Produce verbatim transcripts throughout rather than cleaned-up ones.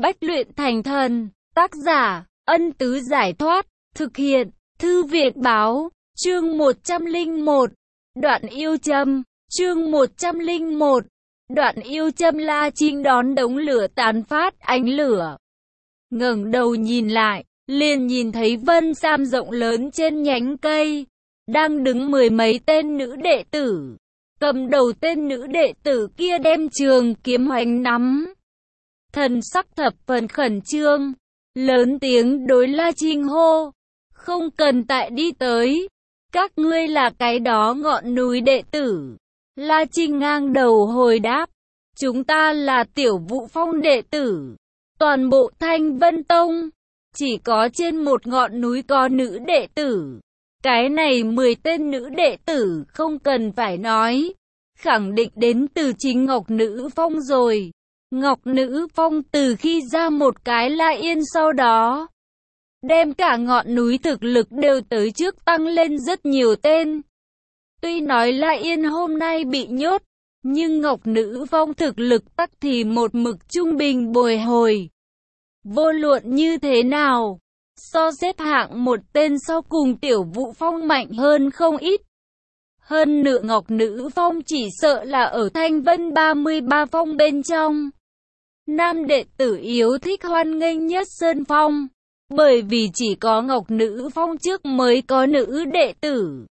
Bách luyện thành thần. Tác giả, Ân Tứ Giải Thoát. Thực hiện, Thư Việt Báo. Chương một trăm lẻ một. Đoạn yêu châm. Chương một trăm lẻ một. Đoạn yêu châm. La Trinh đón đống lửa tàn phát ánh lửa. Ngẩng đầu nhìn lại, liền nhìn thấy vân sam rộng lớn trên nhánh cây. Đang đứng mười mấy tên nữ đệ tử. Cầm đầu tên nữ đệ tử kia đem trường kiếm hoành nắm. Thần sắc thập phần khẩn trương. Lớn tiếng đối La Trinh hô. Không cần tại đi tới. Các ngươi là cái đó ngọn núi đệ tử. La Trinh ngang đầu hồi đáp. Chúng ta là Tiểu Vũ Phong đệ tử. Toàn bộ Thanh Vân Tông. Chỉ có trên một ngọn núi có nữ đệ tử. Cái này mười tên nữ đệ tử không cần phải nói. Khẳng định đến từ chính Ngọc Nữ Phong rồi. Ngọc Nữ Phong từ khi ra một cái La Yên sau đó. Đem cả ngọn núi thực lực đều tới trước tăng lên rất nhiều tên. Tuy nói La Yên hôm nay bị nhốt. Nhưng Ngọc Nữ Phong thực lực tắc thì một mực trung bình bồi hồi. Vô luận như thế nào, so xếp hạng một tên sau cùng Tiểu Vũ Phong mạnh hơn không ít. Hơn nữa Ngọc Nữ Phong chỉ sợ là ở Thanh Vân ba mươi ba phong bên trong. Nam đệ tử yếu thích hoan nghênh nhất Sơn Phong, bởi vì chỉ có Ngọc Nữ Phong trước mới có nữ đệ tử.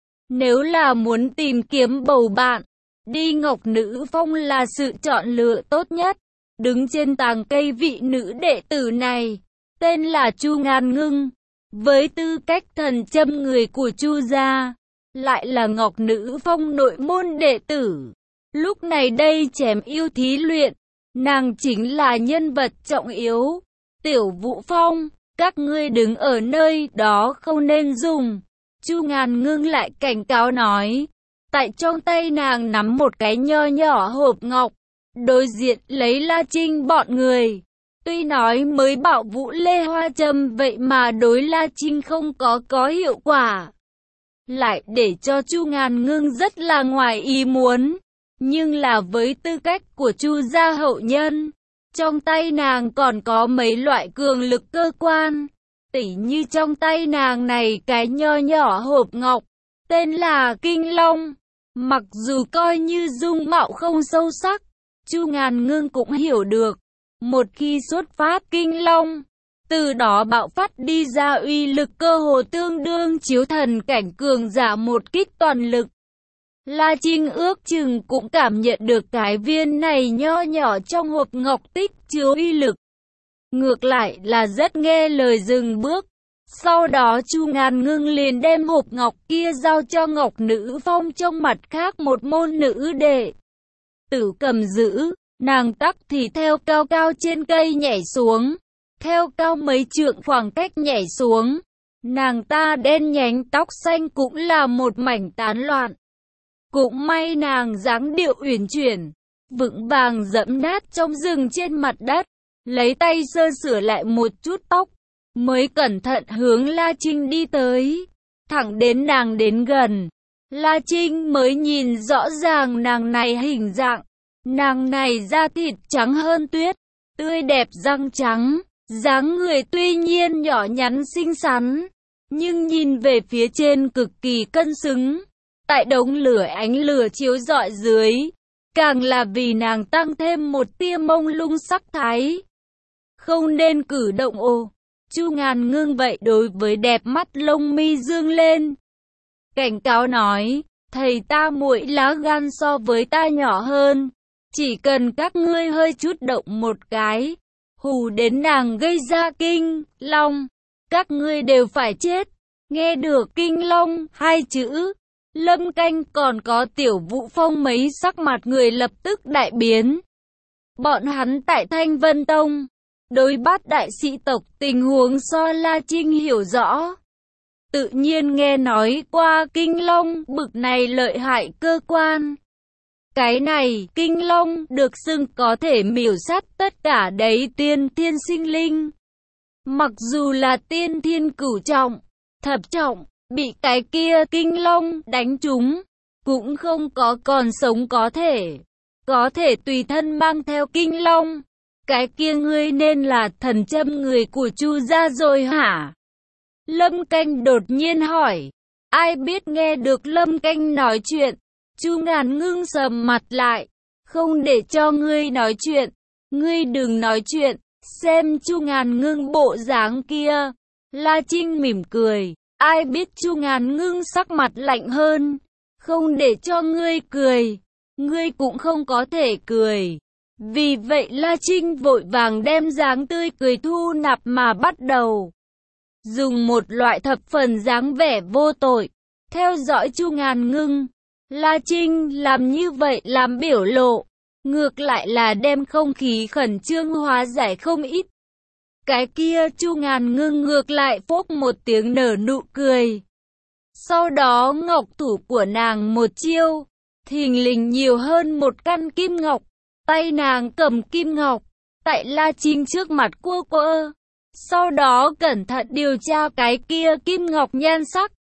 Nếu là muốn tìm kiếm bầu bạn, đi Ngọc Nữ Phong là sự chọn lựa tốt nhất. Đứng trên tàng cây vị nữ đệ tử này, tên là Chu Ngàn Ngưng, với tư cách thần châm người của Chu gia, lại là Ngọc Nữ Phong nội môn đệ tử. Lúc này đây chém yêu thí luyện, nàng chính là nhân vật trọng yếu. Tiểu Vũ Phong, các ngươi đứng ở nơi đó không nên dùng. Chu Ngàn Ngưng lại cảnh cáo nói. Tại trong tay nàng nắm một cái nho nhỏ hộp ngọc. Đối diện lấy La Trinh bọn người. Tuy nói mới bảo Vũ Lê Hoa Châm vậy mà đối La Trinh không có có hiệu quả. Lại để cho Chu Ngàn Ngưng rất là ngoài ý muốn. Nhưng là với tư cách của Chu gia hậu nhân. Trong tay nàng còn có mấy loại cường lực cơ quan. Tỉ như trong tay nàng này cái nho nhỏ hộp ngọc. Tên là Kinh Long. Mặc dù coi như dung mạo không sâu sắc. Chu Ngàn Ngưng cũng hiểu được, một khi xuất phát Kinh Long, từ đó bạo phát đi ra uy lực cơ hồ tương đương chiếu thần cảnh cường giả một kích toàn lực. La Trinh ước chừng cũng cảm nhận được cái viên này nho nhỏ trong hộp ngọc tích chứa uy lực. Ngược lại là rất nghe lời dừng bước. Sau đó Chu Ngàn Ngưng liền đem hộp ngọc kia giao cho Ngọc Nữ Phong trong mặt khác một môn nữ đệ tử cầm giữ. Nàng tắc thì theo cao cao trên cây nhảy xuống. Theo cao mấy trượng khoảng cách nhảy xuống. Nàng ta đen nhánh tóc xanh cũng là một mảnh tán loạn. Cũng may nàng dáng điệu uyển chuyển, vững vàng dẫm nát trong rừng trên mặt đất. Lấy tay sơ sửa lại một chút tóc. Mới cẩn thận hướng La Trinh đi tới. Thẳng đến nàng đến gần. La Trinh mới nhìn rõ ràng nàng này hình dạng. Nàng này da thịt trắng hơn tuyết, tươi đẹp răng trắng, dáng người tuy nhiên nhỏ nhắn xinh xắn, nhưng nhìn về phía trên cực kỳ cân xứng. Tại đống lửa ánh lửa chiếu rọi dưới, càng là vì nàng tăng thêm một tia mông lung sắc thái. Không nên cử động ồ. Chu Ngàn Ngưng vậy đối với đẹp mắt lông mi dương lên. Cảnh cáo nói, thầy ta muội lá gan so với ta nhỏ hơn. Chỉ cần các ngươi hơi chút động một cái, hù đến nàng gây ra Kinh Long, các ngươi đều phải chết. Nghe được Kinh Long hai chữ, Lâm Canh còn có Tiểu Vũ Phong mấy sắc mặt người lập tức đại biến. Bọn hắn tại Thanh Vân Tông, đối bát đại sĩ tộc tình huống so La Trinh hiểu rõ. Tự nhiên nghe nói qua Kinh Long bực này lợi hại cơ quan. Cái này, Kinh Long, được xưng có thể miểu sát tất cả đấy tiên thiên sinh linh. Mặc dù là tiên thiên cửu trọng, thập trọng, bị cái kia Kinh Long đánh trúng, cũng không có còn sống có thể. Có thể tùy thân mang theo Kinh Long. Cái kia ngươi nên là thần châm người của Chu gia rồi hả? Lâm Canh đột nhiên hỏi. Ai biết nghe được Lâm Canh nói chuyện, Chu Ngàn Ngưng sầm mặt lại. Không để cho ngươi nói chuyện, ngươi đừng nói chuyện, xem Chu Ngàn Ngưng bộ dáng kia. La Trinh mỉm cười. Ai biết Chu Ngàn Ngưng sắc mặt lạnh hơn. Không để cho ngươi cười, ngươi cũng không có thể cười. Vì vậy La Trinh vội vàng đem dáng tươi cười thu nạp mà bắt đầu. Dùng một loại thập phần dáng vẻ vô tội, theo dõi Chu Ngàn Ngưng. La Trinh làm như vậy làm biểu lộ, ngược lại là đem không khí khẩn trương hóa giải không ít. Cái kia Chu Ngàn Ngưng ngược lại phốc một tiếng nở nụ cười. Sau đó ngọc thủ của nàng một chiêu, thình lình nhiều hơn một căn kim ngọc. Tay nàng cầm kim ngọc, tại La Trinh trước mặt cua quơ. Sau đó cẩn thận điều tra cái kia kim ngọc nhan sắc.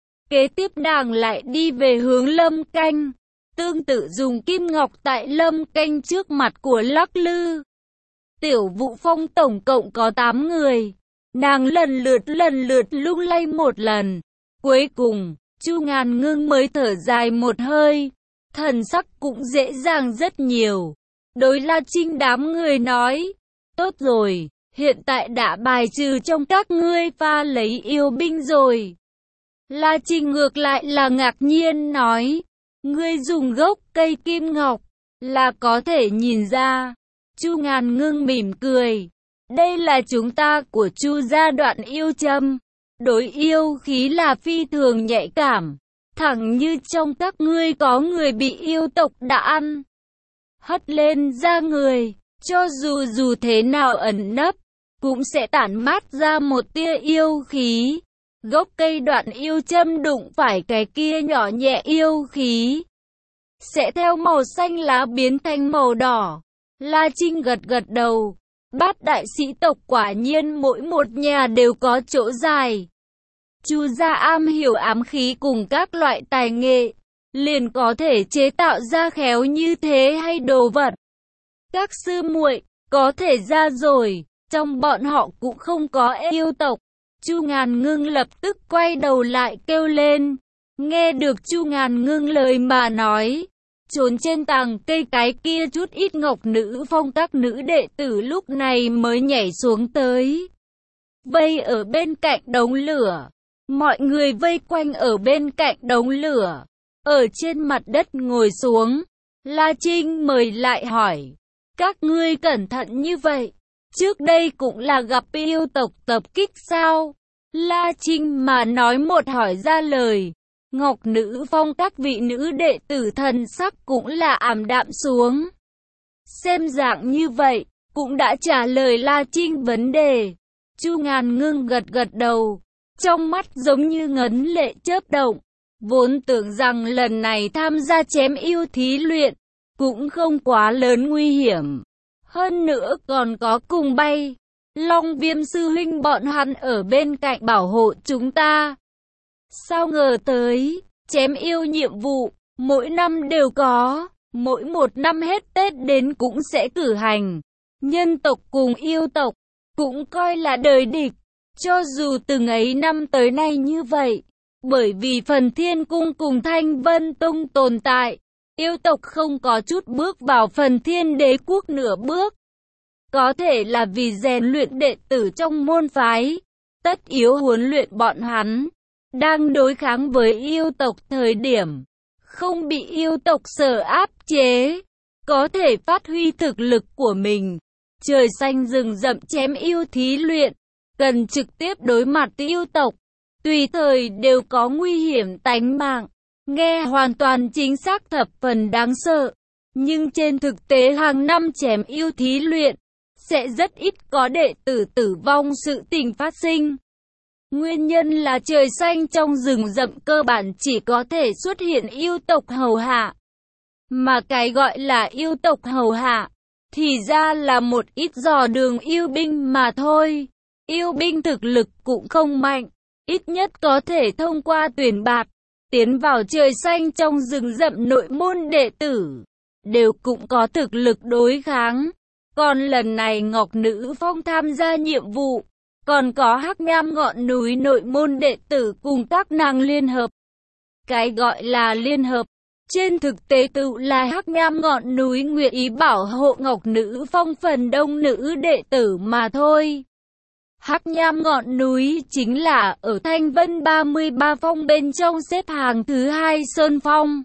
Kế tiếp nàng lại đi về hướng Lâm Canh, tương tự dùng kim ngọc tại Lâm Canh trước mặt của lắc lư. Tiểu Vũ Phong tổng cộng có tám người, nàng lần lượt lần lượt lung lay một lần. Cuối cùng, Chu Ngàn Ngưng mới thở dài một hơi, thần sắc cũng dễ dàng rất nhiều. Đối La Trinh đám người nói, tốt rồi, hiện tại đã bài trừ trong các ngươi pha lấy yêu binh rồi. La Trinh ngược lại là ngạc nhiên nói, ngươi dùng gốc cây kim ngọc, là có thể nhìn ra. Chu Ngàn Ngưng mỉm cười, đây là chúng ta của Chu gia đoạn yêu châm, đối yêu khí là phi thường nhạy cảm, thẳng như trong các ngươi có người bị yêu tộc đã ăn. Hất lên ra người, cho dù dù thế nào ẩn nấp, cũng sẽ tản mát ra một tia yêu khí. Gốc cây đoạn yêu châm đụng phải cái kia nhỏ nhẹ yêu khí, sẽ theo màu xanh lá biến thành màu đỏ. La Trinh gật gật đầu, bát đại sĩ tộc quả nhiên mỗi một nhà đều có chỗ dài. Chu gia am hiểu ám khí cùng các loại tài nghệ, liền có thể chế tạo ra khéo như thế hay đồ vật. Các sư muội, có thể ra rồi, trong bọn họ cũng không có yêu tộc. Chu Ngàn Ngưng lập tức quay đầu lại kêu lên. Nghe được Chu Ngàn Ngưng lời mà nói, trốn trên tàng cây cái kia chút ít Ngọc Nữ Phong các nữ đệ tử lúc này mới nhảy xuống tới. Vây ở bên cạnh đống lửa, mọi người vây quanh ở bên cạnh đống lửa, ở trên mặt đất ngồi xuống. La Trinh mời lại hỏi, các ngươi cẩn thận như vậy, trước đây cũng là gặp yêu tộc tập kích sao? La Trinh mà nói một hỏi ra lời, Ngọc Nữ Phong các vị nữ đệ tử thần sắc cũng là ảm đạm xuống. Xem dạng như vậy, cũng đã trả lời La Trinh vấn đề. Chu Ngàn Ngưng gật gật đầu, trong mắt giống như ngấn lệ chớp động. Vốn tưởng rằng lần này tham gia chém yêu thí luyện, cũng không quá lớn nguy hiểm. Hơn nữa còn có cùng bay, Long Viêm sư huynh bọn hắn ở bên cạnh bảo hộ chúng ta. Sao ngờ tới, chém yêu nhiệm vụ, mỗi năm đều có, mỗi một năm hết Tết đến cũng sẽ cử hành. Nhân tộc cùng yêu tộc, cũng coi là đời địch, cho dù từng ấy năm tới nay như vậy. Bởi vì Phần Thiên Cung cùng Thanh Vân Tông tồn tại, yêu tộc không có chút bước vào Phần Thiên Đế Quốc nửa bước. Có thể là vì rèn luyện đệ tử trong môn phái, tất yếu huấn luyện bọn hắn, đang đối kháng với yêu tộc thời điểm, không bị yêu tộc sở áp chế, có thể phát huy thực lực của mình. Trời xanh rừng rậm chém yêu thí luyện, cần trực tiếp đối mặt yêu tộc, tùy thời đều có nguy hiểm tánh mạng. Nghe hoàn toàn chính xác thập phần đáng sợ, nhưng trên thực tế hàng năm chém yêu thí luyện, sẽ rất ít có đệ tử tử vong sự tình phát sinh. Nguyên nhân là trời xanh trong rừng rậm cơ bản chỉ có thể xuất hiện yêu tộc hầu hạ. Mà cái gọi là yêu tộc hầu hạ, thì ra là một ít dò đường yêu binh mà thôi. Yêu binh thực lực cũng không mạnh, ít nhất có thể thông qua tuyển bạt, tiến vào trời xanh trong rừng rậm nội môn đệ tử, đều cũng có thực lực đối kháng. Còn lần này Ngọc Nữ Phong tham gia nhiệm vụ, còn có Hắc Nham Ngọn Núi nội môn đệ tử cùng các nàng liên hợp. Cái gọi là liên hợp, trên thực tế tự là Hắc Nham Ngọn Núi nguyện ý bảo hộ Ngọc Nữ Phong phần đông nữ đệ tử mà thôi. Hắc Nham Ngọn Núi chính là ở Thanh Vân ba mươi ba phong bên trong xếp hàng thứ hai Sơn Phong.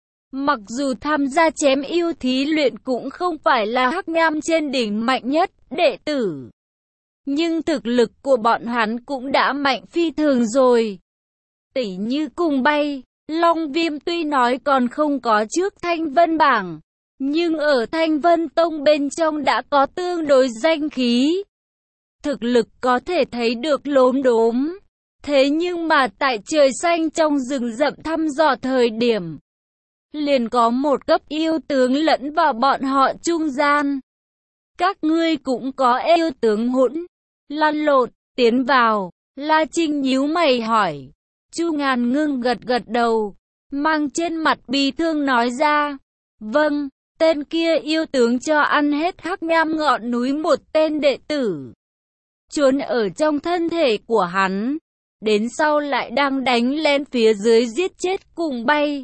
Mặc dù tham gia chém yêu thí luyện cũng không phải là Hắc Nham trên đỉnh mạnh nhất đệ tử, nhưng thực lực của bọn hắn cũng đã mạnh phi thường rồi. Tỉ như cùng bay, Long Viêm tuy nói còn không có trước Thanh Vân bảng, nhưng ở Thanh Vân Tông bên trong đã có tương đối danh khí. Thực lực có thể thấy được lốm đốm. Thế nhưng mà tại trời xanh trong rừng rậm thăm dò thời điểm, liền có một cấp yêu tướng lẫn vào bọn họ trung gian. Các ngươi cũng có yêu tướng hỗn, lăn lộn, tiến vào. La Trinh nhíu mày hỏi. Chu Ngàn Ngưng gật gật đầu, mang trên mặt bi thương nói ra. Vâng, tên kia yêu tướng cho ăn hết Hắc Nham Ngọn Núi một tên đệ tử, trốn ở trong thân thể của hắn, đến sau lại đang đánh lên phía dưới giết chết cùng bay.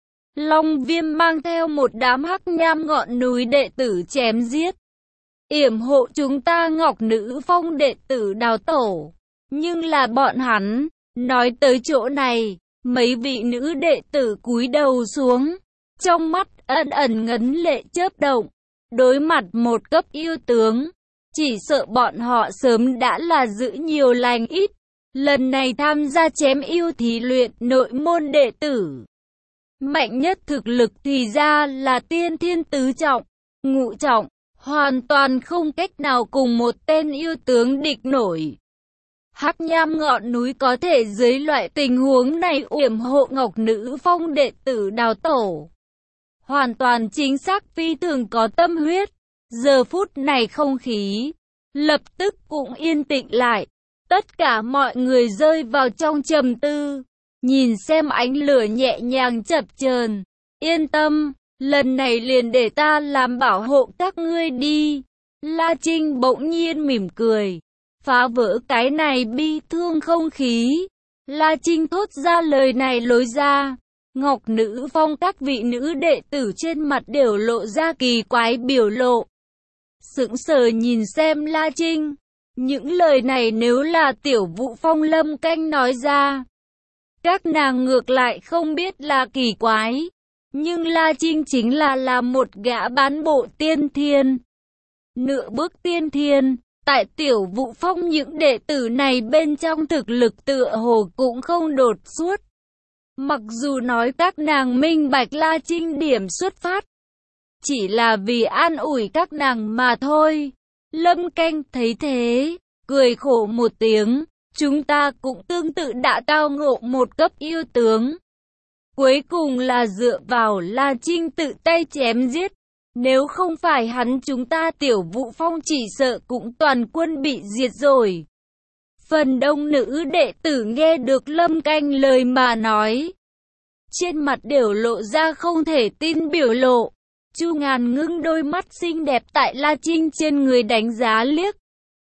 Long Viêm mang theo một đám Hắc Nham Ngọn Núi đệ tử chém giết, yểm hộ chúng ta Ngọc Nữ Phong đệ tử đào tổ. Nhưng là bọn hắn, nói tới chỗ này, mấy vị nữ đệ tử cúi đầu xuống, trong mắt ẩn ẩn ngấn lệ chớp động, đối mặt một cấp yêu tướng. Chỉ sợ bọn họ sớm đã là giữ nhiều lành ít, lần này tham gia chém yêu thí luyện nội môn đệ tử. Mạnh nhất thực lực thì ra là tiên thiên tứ trọng, ngũ trọng, hoàn toàn không cách nào cùng một tên yêu tướng địch nổi. Hắc Nham Ngọn Núi có thể dưới loại tình huống này yểm hộ Ngọc Nữ Phong đệ tử đào tổ, hoàn toàn chính xác phi thường có tâm huyết. Giờ phút này không khí lập tức cũng yên tĩnh lại, tất cả mọi người rơi vào trong trầm tư, nhìn xem ánh lửa nhẹ nhàng chập chờn. Yên tâm, lần này liền để ta làm bảo hộ các ngươi đi. La Trinh bỗng nhiên mỉm cười, phá vỡ cái này bi thương không khí. La Trinh thốt ra lời này lối ra, Ngọc Nữ Phong các vị nữ đệ tử trên mặt đều lộ ra kỳ quái biểu lộ, sững sờ nhìn xem La Trinh. Những lời này nếu là Tiểu Vũ Phong Lâm Canh nói ra, các nàng ngược lại không biết là kỳ quái. Nhưng La Trinh chính là là một gã bán bộ tiên thiên, nửa bước tiên thiên. Tại Tiểu Vũ Phong những đệ tử này bên trong thực lực tựa hồ cũng không đột xuất. Mặc dù nói các nàng minh bạch La Trinh điểm xuất phát, chỉ là vì an ủi các nàng mà thôi. Lâm Canh thấy thế, cười khổ một tiếng. Chúng ta cũng tương tự đã tao ngộ một cấp yêu tướng, cuối cùng là dựa vào La Trinh tự tay chém giết. Nếu không phải hắn chúng ta Tiểu Vũ Phong chỉ sợ cũng toàn quân bị diệt rồi. Phần đông nữ đệ tử nghe được Lâm Canh lời mà nói, trên mặt đều lộ ra không thể tin biểu lộ. Chu Ngàn Ngưng đôi mắt xinh đẹp tại La Trinh trên người đánh giá liếc,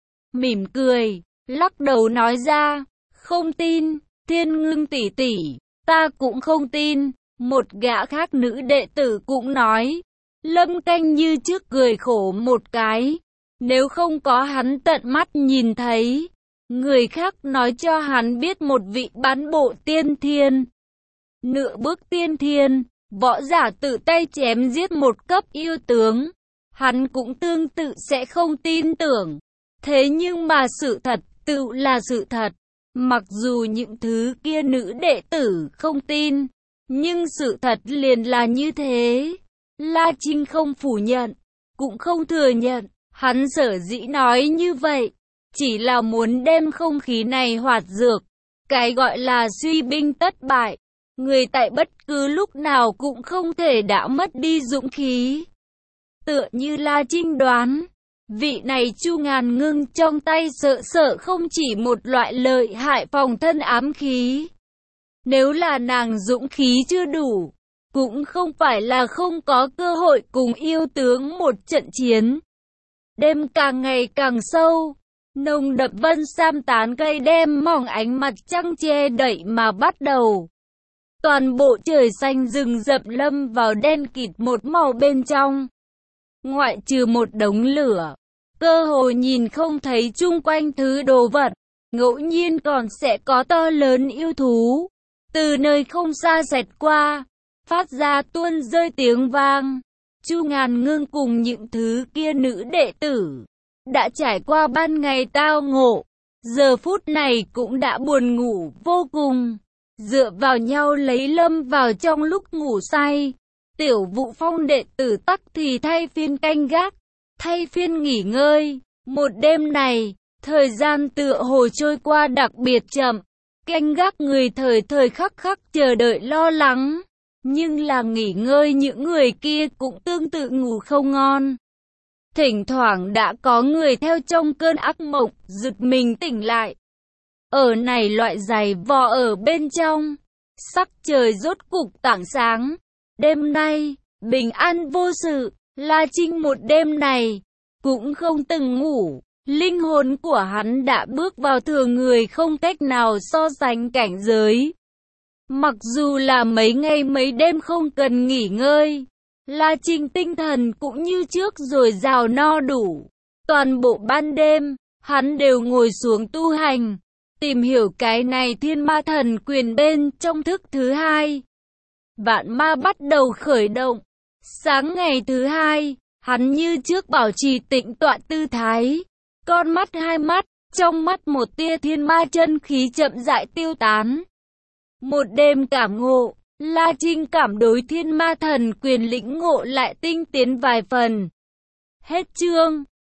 mỉm cười, lắc đầu nói ra, không tin. Thiên Ngưng tỷ tỷ, ta cũng không tin. Một gã khác nữ đệ tử cũng nói. Lâm Canh như trước cười khổ một cái, nếu không có hắn tận mắt nhìn thấy, người khác nói cho hắn biết một vị bán bộ tiên thiên, nửa bước tiên thiên, võ giả tự tay chém giết một cấp yêu tướng, hắn cũng tương tự sẽ không tin tưởng. Thế nhưng mà sự thật tự là sự thật, mặc dù những thứ kia nữ đệ tử không tin, nhưng sự thật liền là như thế. La Trinh không phủ nhận, cũng không thừa nhận, hắn sở dĩ nói như vậy, chỉ là muốn đem không khí này hoạt dược. Cái gọi là suy binh tất bại, người tại bất cứ lúc nào cũng không thể đã mất đi dũng khí. Tựa như La Trinh đoán, vị này Chu Ngàn Ngưng trong tay sợ sợ không chỉ một loại lợi hại phòng thân ám khí. Nếu là nàng dũng khí chưa đủ, cũng không phải là không có cơ hội cùng yêu tướng một trận chiến. Đêm càng ngày càng sâu, nồng đậm vân sam tán cây đem mỏng ánh mặt trăng che đậy mà bắt đầu. Toàn bộ trời xanh rừng rậm lâm vào đen kịt một màu bên trong. Ngoại trừ một đống lửa, cơ hồ nhìn không thấy chung quanh thứ đồ vật. Ngẫu nhiên còn sẽ có to lớn yêu thú từ nơi không xa xẹt qua, phát ra tuôn rơi tiếng vang. Chu Ngàn Ngưng cùng những thứ kia nữ đệ tử đã trải qua ban ngày tao ngộ, giờ phút này cũng đã buồn ngủ vô cùng, dựa vào nhau lấy lâm vào trong lúc ngủ say. Tiểu Vũ Phong đệ tử tắc thì thay phiên canh gác, thay phiên nghỉ ngơi. Một đêm này, thời gian tựa hồ trôi qua đặc biệt chậm, canh gác người thời thời khắc khắc chờ đợi lo lắng, nhưng là nghỉ ngơi những người kia cũng tương tự ngủ không ngon. Thỉnh thoảng đã có người theo trong cơn ác mộng, giật mình tỉnh lại. Ở này loại giày vò ở bên trong, sắc trời rốt cục tảng sáng. Đêm nay, bình an vô sự, La Trinh một đêm này, cũng không từng ngủ. Linh hồn của hắn đã bước vào thường người không cách nào so sánh cảnh giới. Mặc dù là mấy ngày mấy đêm không cần nghỉ ngơi, La Trinh tinh thần cũng như trước dồi dào no đủ. Toàn bộ ban đêm, hắn đều ngồi xuống tu hành, tìm hiểu cái này thiên ma thần quyền bên trong thức thứ hai. Vạn ma bắt đầu khởi động. Sáng ngày thứ hai, hắn như trước bảo trì tĩnh tọa tư thái. Con mắt hai mắt, trong mắt một tia thiên ma chân khí chậm rãi tiêu tán. Một đêm cảm ngộ, La Trinh cảm đối thiên ma thần quyền lĩnh ngộ lại tinh tiến vài phần. Hết chương.